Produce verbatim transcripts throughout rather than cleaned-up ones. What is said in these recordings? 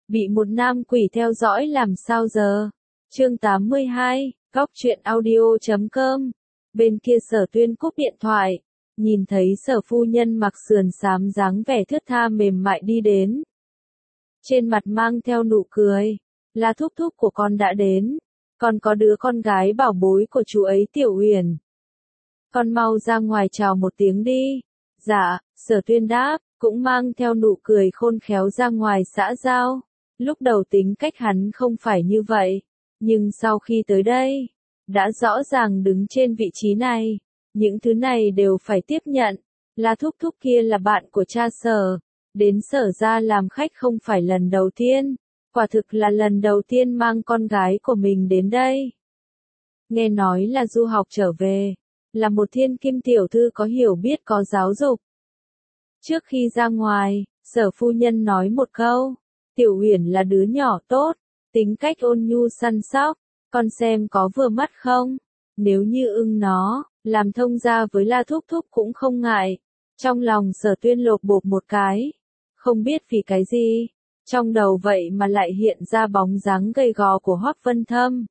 Bị một nam quỷ theo dõi làm sao giờ? Chương tám mươi hai, góc truyện audio chấm com. Bên kia Sở Tuyên cúp điện thoại, nhìn thấy Sở phu nhân mặc sườn xám dáng vẻ thướt tha mềm mại đi đến. Trên mặt mang theo nụ cười, là thúc thúc của con đã đến, còn có đứa con gái bảo bối của chú ấy Tiểu Uyển. Con mau ra ngoài chào một tiếng đi. Dạ, Sở Tuyên đáp, cũng mang theo nụ cười khôn khéo ra ngoài xã giao. Lúc đầu tính cách hắn không phải như vậy, nhưng sau khi tới đây, đã rõ ràng đứng trên vị trí này, những thứ này đều phải tiếp nhận. Là thúc thúc kia là bạn của cha Sở, đến Sở ra làm khách không phải lần đầu tiên, quả thực là lần đầu tiên mang con gái của mình đến đây. Nghe nói là du học trở về, là một thiên kim tiểu thư có hiểu biết có giáo dục. Trước khi ra ngoài, Sở phu nhân nói một câu, Tiểu Uyển là đứa nhỏ tốt, tính cách ôn nhu săn sóc, con xem có vừa mắt không? Nếu như ưng nó, làm thông gia với La thúc thúc cũng không ngại. Trong lòng Sở Tuyên lột bột một cái, không biết vì cái gì, trong đầu vậy mà lại hiện ra bóng dáng gầy gò của Hoắc Vân Thâm.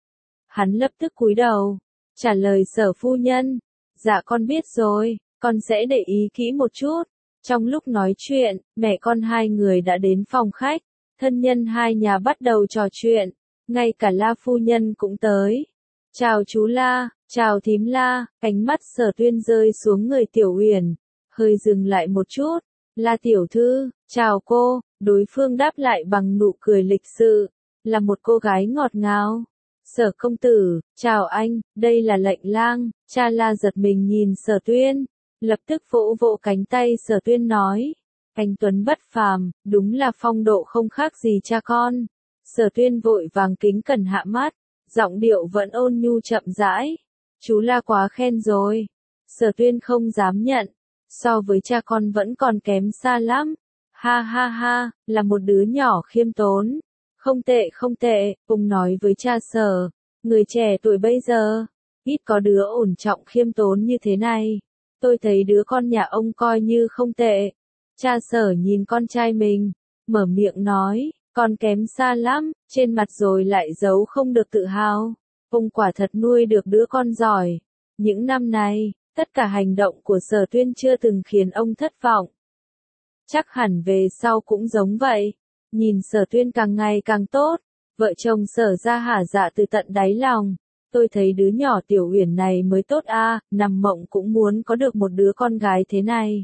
Hắn lập tức cúi đầu, trả lời Sở phu nhân, dạ con biết rồi, con sẽ để ý kỹ một chút. Trong lúc nói chuyện, mẹ con hai người đã đến phòng khách, thân nhân hai nhà bắt đầu trò chuyện, ngay cả La phu nhân cũng tới. Chào chú La, chào thím La, ánh mắt Sở Tuyên rơi xuống người Tiểu Uyển, hơi dừng lại một chút. La tiểu thư, chào cô, đối phương đáp lại bằng nụ cười lịch sự, là một cô gái ngọt ngào. Sở công tử, chào anh, đây là Lệnh Lang. Cha La giật mình nhìn Sở Tuyên, lập tức vỗ vỗ cánh tay Sở Tuyên nói, anh tuấn bất phàm, đúng là phong độ không khác gì cha con. Sở Tuyên vội vàng kính cẩn hạ mắt, giọng điệu vẫn ôn nhu chậm rãi, chú La quá khen rồi. Sở Tuyên không dám nhận, so với cha con vẫn còn kém xa lắm. Ha ha ha, là một đứa nhỏ khiêm tốn. Không tệ không tệ, ông nói với cha Sở, người trẻ tuổi bây giờ, ít có đứa ổn trọng khiêm tốn như thế này. Tôi thấy đứa con nhà ông coi như không tệ. Cha Sở nhìn con trai mình, mở miệng nói, con kém xa lắm, trên mặt rồi lại giấu không được tự hào. Ông quả thật nuôi được đứa con giỏi. Những năm này, tất cả hành động của Sở Tuyên chưa từng khiến ông thất vọng. Chắc hẳn về sau cũng giống vậy. Nhìn Sở Tuyên càng ngày càng tốt, vợ chồng Sở ra hả dạ từ tận đáy lòng. Tôi thấy đứa nhỏ Tiểu Uyển này mới tốt a, à, nằm mộng cũng muốn có được một đứa con gái thế này.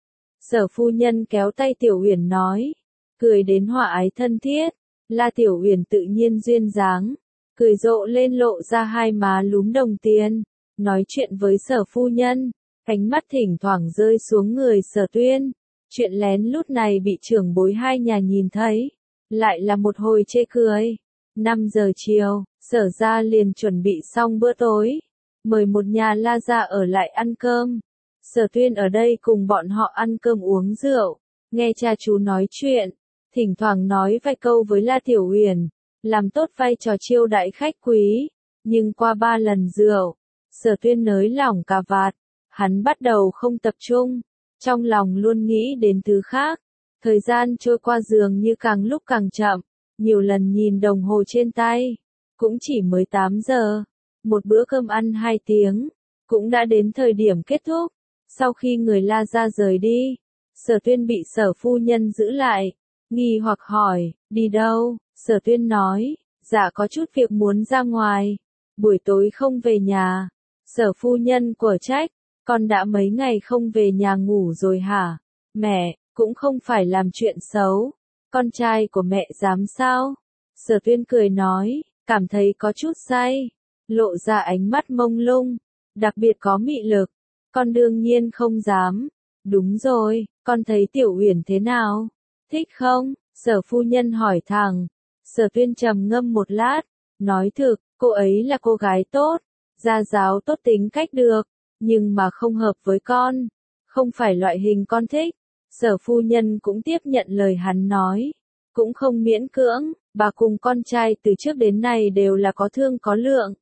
Sở phu nhân kéo tay Tiểu Uyển nói, cười đến hòa ái thân thiết. La Tiểu Uyển tự nhiên duyên dáng, cười rộ lên lộ ra hai má lúm đồng tiền, nói chuyện với Sở phu nhân, ánh mắt thỉnh thoảng rơi xuống người Sở Tuyên. Chuyện lén lút này bị trưởng bối hai nhà nhìn thấy, lại là một hồi chê cười. năm giờ chiều, Sở ra liền chuẩn bị xong bữa tối, mời một nhà La gia ở lại ăn cơm. Sở Tuyên ở đây cùng bọn họ ăn cơm uống rượu, nghe cha chú nói chuyện, thỉnh thoảng nói vài câu với La Tiểu Uyển, làm tốt vai trò chiêu đãi khách quý. Nhưng qua ba lần rượu, Sở Tuyên nới lỏng cà vạt, hắn bắt đầu không tập trung, trong lòng luôn nghĩ đến thứ khác. Thời gian trôi qua dường như càng lúc càng chậm, nhiều lần nhìn đồng hồ trên tay, cũng chỉ mới tám giờ. Một bữa cơm ăn hai tiếng, cũng đã đến thời điểm kết thúc. Sau khi người La gia rời đi, Sở Tuyên bị Sở phu nhân giữ lại, nghi hoặc hỏi, đi đâu? Sở Tuyên nói, dạ có chút việc muốn ra ngoài, buổi tối không về nhà. Sở phu nhân của trách, con đã mấy ngày không về nhà ngủ rồi hả? Mẹ, cũng không phải làm chuyện xấu, con trai của mẹ dám sao? Sở Tuyên cười nói, cảm thấy có chút say, lộ ra ánh mắt mông lung, đặc biệt có mị lực. Con đương nhiên không dám. Đúng rồi, con thấy Tiểu Uyển thế nào? Thích không? Sở phu nhân hỏi thẳng. Sở Tuyên trầm ngâm một lát, nói thực, cô ấy là cô gái tốt, gia giáo tốt tính cách được, nhưng mà không hợp với con, không phải loại hình con thích. Sở phu nhân cũng tiếp nhận lời hắn nói, cũng không miễn cưỡng, bà cùng con trai từ trước đến nay đều là có thương có lượng,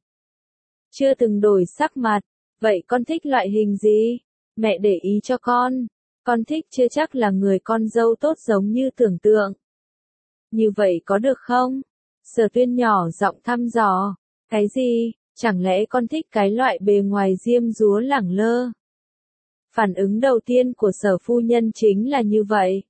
chưa từng đổi sắc mặt. Vậy con thích loại hình gì? Mẹ để ý cho con. Con thích chưa chắc là người con dâu tốt giống như tưởng tượng. Như vậy có được không? Sở Tuyên nhỏ giọng thăm dò. Cái gì? Chẳng lẽ con thích cái loại bề ngoài diêm dúa lẳng lơ? Phản ứng đầu tiên của Sở phu nhân chính là như vậy.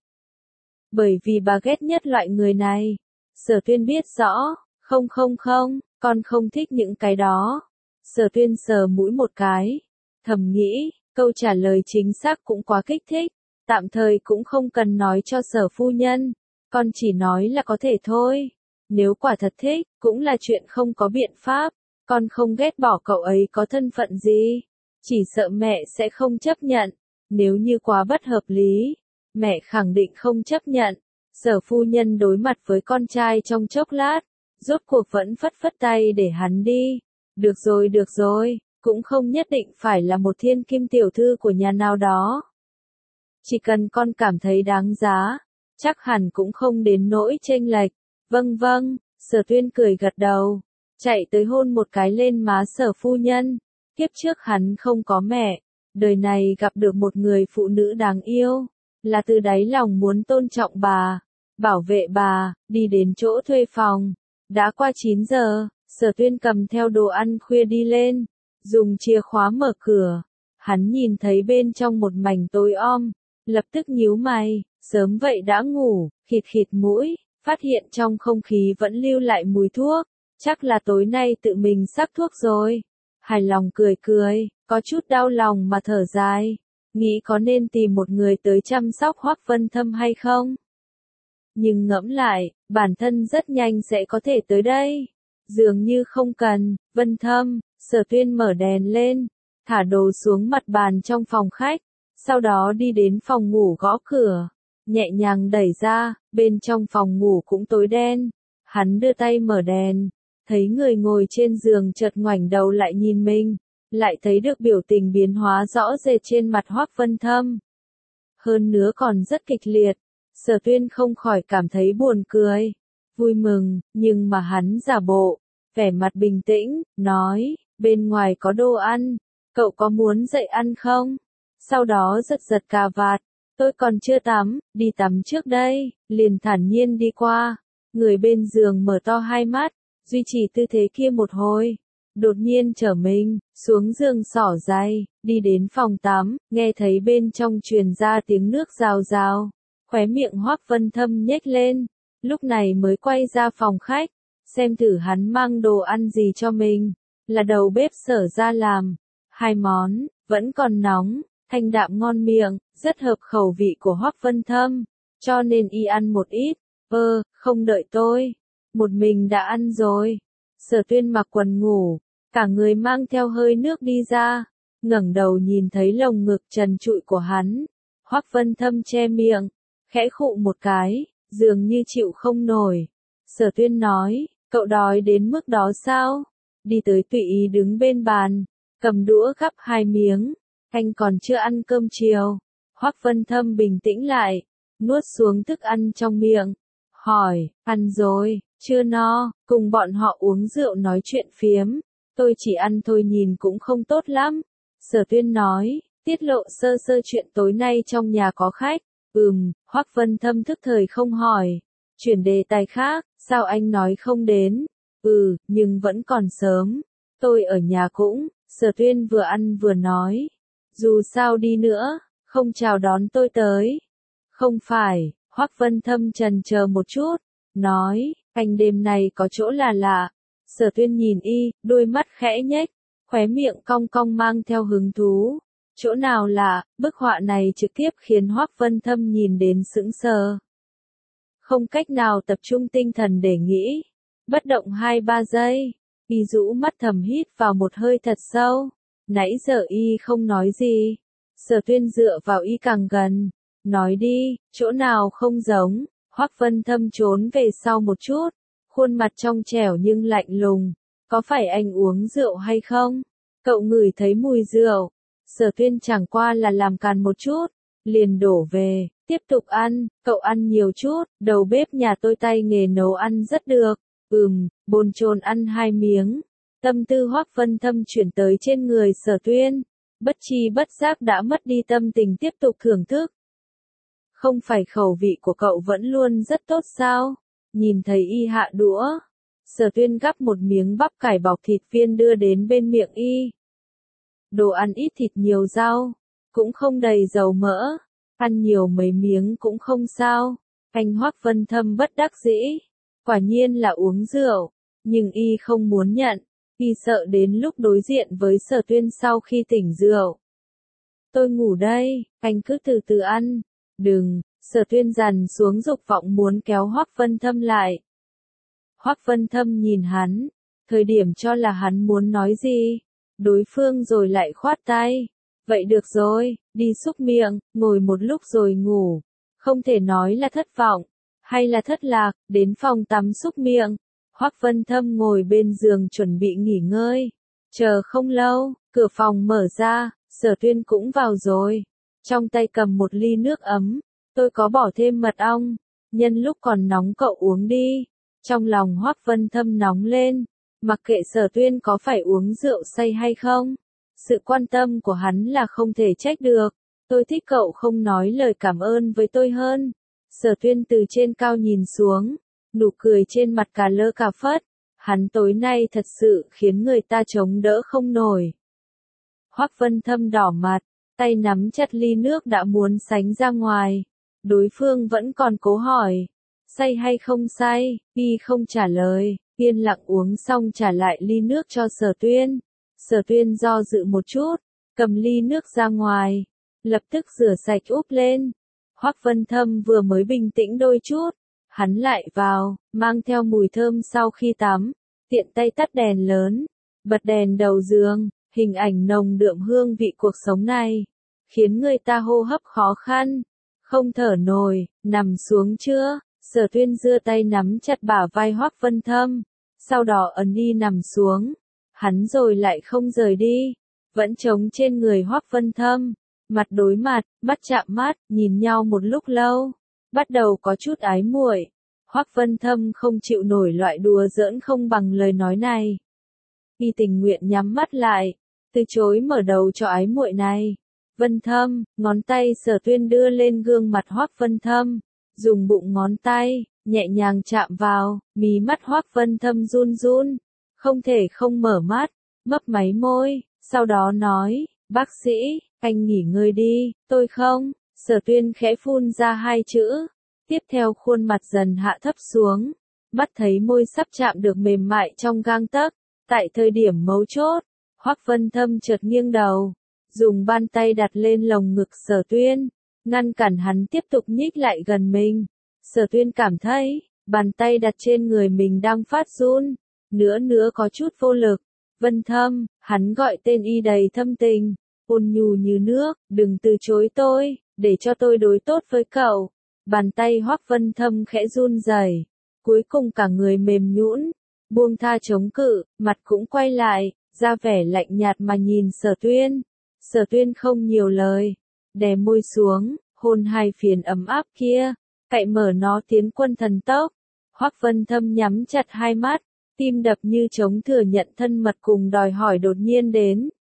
Bởi vì bà ghét nhất loại người này. Sở Tuyên biết rõ, không không không, con không thích những cái đó. Sở Tuyên sờ mũi một cái, thầm nghĩ, câu trả lời chính xác cũng quá kích thích, tạm thời cũng không cần nói cho Sở phu nhân, con chỉ nói là có thể thôi. Nếu quả thật thích, cũng là chuyện không có biện pháp, con không ghét bỏ cậu ấy có thân phận gì, chỉ sợ mẹ sẽ không chấp nhận, nếu như quá bất hợp lý, mẹ khẳng định không chấp nhận. Sở phu nhân đối mặt với con trai trong chốc lát, rốt cuộc vẫn phất phất tay để hắn đi. Được rồi được rồi, cũng không nhất định phải là một thiên kim tiểu thư của nhà nào đó. Chỉ cần con cảm thấy đáng giá, chắc hẳn cũng không đến nỗi chênh lệch. Vâng vâng, Sở Tuyên cười gật đầu, chạy tới hôn một cái lên má Sở phu nhân. Kiếp trước hắn không có mẹ, đời này gặp được một người phụ nữ đáng yêu, là từ đáy lòng muốn tôn trọng bà, bảo vệ bà, đi đến chỗ thuê phòng. Đã qua chín giờ, Sở Tuyên cầm theo đồ ăn khuya đi lên, dùng chìa khóa mở cửa. Hắn nhìn thấy bên trong một mảnh tối om, lập tức nhíu mày, sớm vậy đã ngủ, khịt khịt mũi, phát hiện trong không khí vẫn lưu lại mùi thuốc, chắc là tối nay tự mình sắc thuốc rồi. Hài lòng cười cười, có chút đau lòng mà thở dài, nghĩ có nên tìm một người tới chăm sóc Hoắc Vân Thâm hay không? Nhưng ngẫm lại, bản thân rất nhanh sẽ có thể tới đây. Dường như không cần. Vân Thâm, Sở Tuyên mở đèn lên, thả đồ xuống mặt bàn trong phòng khách, sau đó đi đến phòng ngủ gõ cửa, nhẹ nhàng đẩy ra, bên trong phòng ngủ cũng tối đen. Hắn đưa tay mở đèn, thấy người ngồi trên giường chợt ngoảnh đầu lại nhìn mình, lại thấy được biểu tình biến hóa rõ rệt trên mặt Hoắc Vân Thâm. Hơn nữa còn rất kịch liệt. Sở Tuyên không khỏi cảm thấy buồn cười, vui mừng, nhưng mà hắn giả bộ, vẻ mặt bình tĩnh, nói, bên ngoài có đồ ăn, cậu có muốn dậy ăn không? Sau đó giật giật cà vạt, tôi còn chưa tắm, đi tắm trước đây, liền thản nhiên đi qua, người bên giường mở to hai mắt, duy trì tư thế kia một hồi, đột nhiên trở mình, xuống giường xỏ giày, đi đến phòng tắm, nghe thấy bên trong truyền ra tiếng nước rào rào. Khóe miệng Hoắc Vân Thâm nhếch lên, lúc này mới quay ra phòng khách, xem thử hắn mang đồ ăn gì cho mình, là đầu bếp Sở ra làm, hai món, vẫn còn nóng, thanh đạm ngon miệng, rất hợp khẩu vị của Hoắc Vân Thâm, cho nên y ăn một ít, ơ, không đợi tôi, một mình đã ăn rồi. Sở Tuyên mặc quần ngủ, cả người mang theo hơi nước đi ra, ngẩng đầu nhìn thấy lồng ngực trần trụi của hắn, Hoắc Vân Thâm che miệng, khẽ khụ một cái, dường như chịu không nổi. Sở Tuyên nói, cậu đói đến mức đó sao? Đi tới tùy ý đứng bên bàn, cầm đũa gắp hai miếng, anh còn chưa ăn cơm chiều. Hoắc Vân Thâm bình tĩnh lại, nuốt xuống thức ăn trong miệng, hỏi, ăn rồi, chưa no, cùng bọn họ uống rượu nói chuyện phiếm, tôi chỉ ăn thôi nhìn cũng không tốt lắm. Sở Tuyên nói, tiết lộ sơ sơ chuyện tối nay trong nhà có khách. Ừm, Hoắc Vân Thâm thức thời không hỏi, chuyển đề tài khác, sao anh nói không đến? Ừ, nhưng vẫn còn sớm, tôi ở nhà cũng, Sở Tuyên vừa ăn vừa nói, dù sao đi nữa, không chào đón tôi tới. Không phải, Hoắc Vân Thâm chần chờ một chút, nói, anh đêm này có chỗ là lạ. Sở Tuyên nhìn y, đôi mắt khẽ nhếch, khóe miệng cong cong mang theo hứng thú. Chỗ nào lạ, bức họa này trực tiếp khiến Hoắc Vân Thâm nhìn đến sững sờ. Không cách nào tập trung tinh thần để nghĩ. Bất động hai ba giây, y rũ mắt thầm hít vào một hơi thật sâu. Nãy giờ y không nói gì. Sở Tuyên dựa vào y càng gần. Nói đi, chỗ nào không giống. Hoắc Vân Thâm trốn về sau một chút. Khuôn mặt trong trẻo nhưng lạnh lùng. Có phải anh uống rượu hay không? Cậu ngửi thấy mùi rượu. Sở Tuyên chẳng qua là làm càn một chút, liền đổ về, tiếp tục ăn, cậu ăn nhiều chút, đầu bếp nhà tôi tay nghề nấu ăn rất được, ừm, bồn chồn ăn hai miếng. Tâm tư Hoắc Vân Thâm chuyển tới trên người Sở Tuyên, bất chi bất giác đã mất đi tâm tình tiếp tục thưởng thức. Không phải khẩu vị của cậu vẫn luôn rất tốt sao? nhìn thấy y hạ đũa. Sở Tuyên gắp một miếng bắp cải bọc thịt viên đưa đến bên miệng y. Đồ ăn ít thịt nhiều rau, cũng không đầy dầu mỡ, ăn nhiều mấy miếng cũng không sao. Anh Hoắc Vân Thâm bất đắc dĩ, quả nhiên là uống rượu, nhưng y không muốn nhận, y sợ đến lúc đối diện với Sở Tuyên sau khi tỉnh rượu. Tôi ngủ đây, anh cứ từ từ ăn. Đừng, Sở Tuyên dằn xuống dục vọng muốn kéo Hoắc Vân Thâm lại. Hoắc Vân Thâm nhìn hắn, thời điểm cho là hắn muốn nói gì, đối phương rồi lại khoát tay. Vậy được rồi, đi xúc miệng, ngồi một lúc rồi ngủ. Không thể nói là thất vọng, hay là thất lạc, đến phòng tắm xúc miệng. Hoắc Vân Thâm ngồi bên giường chuẩn bị nghỉ ngơi. Chờ không lâu, cửa phòng mở ra, Sở Tuyên cũng vào rồi. Trong tay cầm một ly nước ấm, tôi có bỏ thêm mật ong, nhân lúc còn nóng cậu uống đi. Trong lòng Hoắc Vân Thâm nóng lên, mặc kệ Sở Tuyên có phải uống rượu say hay không. Sự quan tâm của hắn là không thể trách được. Tôi thích cậu không nói lời cảm ơn với tôi hơn. Sở Tuyên từ trên cao nhìn xuống, nụ cười trên mặt cả lơ cả phất. Hắn tối nay thật sự khiến người ta chống đỡ không nổi. Hoắc Vân Thâm đỏ mặt, tay nắm chặt ly nước đã muốn sánh ra ngoài. Đối phương vẫn còn cố hỏi, say hay không say, y không trả lời, yên lặng uống xong trả lại ly nước cho Sở Tuyên. Sở Tuyên do dự một chút, cầm ly nước ra ngoài, lập tức rửa sạch úp lên. Hoắc Vân Thâm vừa mới bình tĩnh đôi chút, hắn lại vào, mang theo mùi thơm sau khi tắm, tiện tay tắt đèn lớn, bật đèn đầu giường, hình ảnh nồng đượm hương vị cuộc sống này, khiến người ta hô hấp khó khăn, không thở nổi. Nằm xuống chưa? Sở Tuyên giơ tay nắm chặt bả vai Hoắc Vân Thâm, sau đó ấn y nằm xuống. Hắn rồi lại không rời đi, vẫn trống trên người Hoắc Vân Thâm, mặt đối mặt, mắt chạm mắt, nhìn nhau một lúc lâu, bắt đầu có chút ái muội. Hoắc Vân Thâm không chịu nổi loại đùa giỡn không bằng lời nói này. Y tình nguyện nhắm mắt lại, từ chối mở đầu cho ái muội này. Vân Thâm, ngón tay Sở Tuyên đưa lên gương mặt Hoắc Vân Thâm, dùng bụng ngón tay, nhẹ nhàng chạm vào, mí mắt Hoắc Vân Thâm run run, không thể không mở mắt, mấp máy môi, sau đó nói, bác sĩ, anh nghỉ ngơi đi, tôi không. Sở Tuyên khẽ phun ra hai chữ, tiếp theo khuôn mặt dần hạ thấp xuống, mắt thấy môi sắp chạm được mềm mại trong gang tấc. Tại thời điểm mấu chốt, Hoắc Vân Thâm chợt nghiêng đầu, dùng bàn tay đặt lên lồng ngực Sở Tuyên, ngăn cản hắn tiếp tục nhích lại gần mình. Sở Tuyên cảm thấy, bàn tay đặt trên người mình đang phát run, nữa nữa có chút vô lực. Vân Thâm, hắn gọi tên y đầy thâm tình, ôn nhu như nước, đừng từ chối tôi, để cho tôi đối tốt với cậu. Bàn tay Hoắc Vân Thâm khẽ run rẩy, cuối cùng cả người mềm nhũn, buông tha chống cự, mặt cũng quay lại, ra vẻ lạnh nhạt mà nhìn Sở Tuyên. Sở Tuyên không nhiều lời, đè môi xuống, hôn hai phiền ấm áp kia, cậy mở nó tiến quân thần tốc. Hoắc Vân Thâm nhắm chặt hai mắt, tim đập như trống thừa nhận thân mật cùng đòi hỏi đột nhiên đến.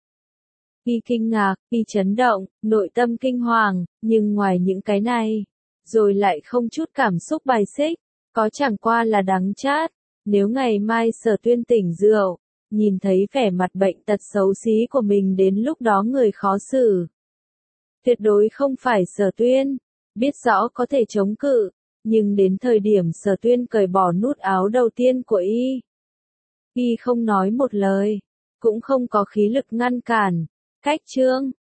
Y kinh ngạc, y chấn động, nội tâm kinh hoàng, nhưng ngoài những cái này, rồi lại không chút cảm xúc bài xích, có chẳng qua là đắng chát. Nếu ngày mai Sở Tuyên tỉnh rượu, nhìn thấy vẻ mặt bệnh tật xấu xí của mình đến lúc đó người khó xử. Tuyệt đối không phải Sở Tuyên, biết rõ có thể chống cự, nhưng đến thời điểm Sở Tuyên cởi bỏ nút áo đầu tiên của y, y không nói một lời, cũng không có khí lực ngăn cản. Cách chương